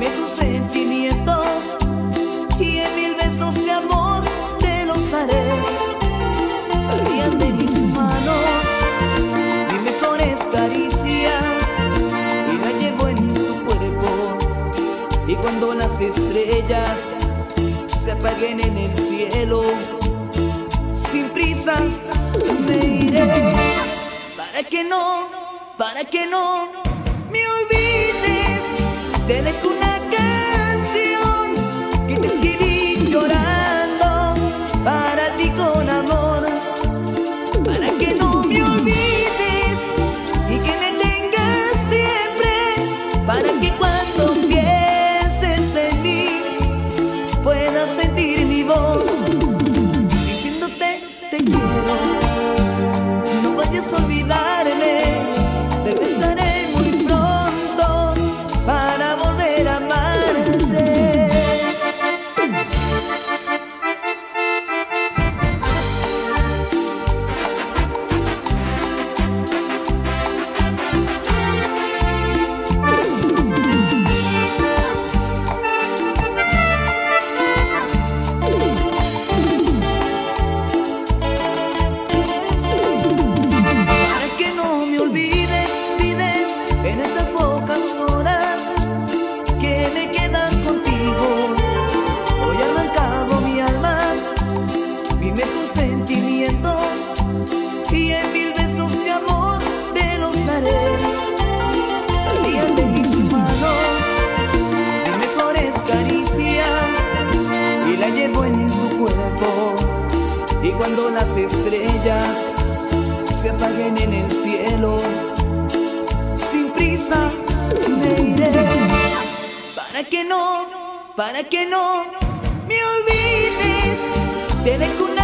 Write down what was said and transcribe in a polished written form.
Dime tus sentimientos y en 1000 besos de amor te los daré. Salían de mis manos mis mejores caricias y la llevo en tu cuerpo. Y cuando las estrellas se apaguen en el cielo, sin prisa me iré. Para que no me olvides, te dejo una canción que te escribí llorando para ti con amor. Para que no me olvides y que me tengas siempre, para que cuando pienses en mí puedas sentir mi voz diciéndote te quiero. No vayas a olvidarme, regresaré muy pronto para volver a amarte. En estas pocas horas que me quedan contigo, hoy he arrancado mi alma, mis mejores sentimientos y en 1000 besos de amor te los daré. Salían de mis manos mis mejores caricias y la llevo en tu cuerpo. Y cuando las estrellas se apaguen en el cielo, sin prisa me iré. Para que no me olvides, te dejo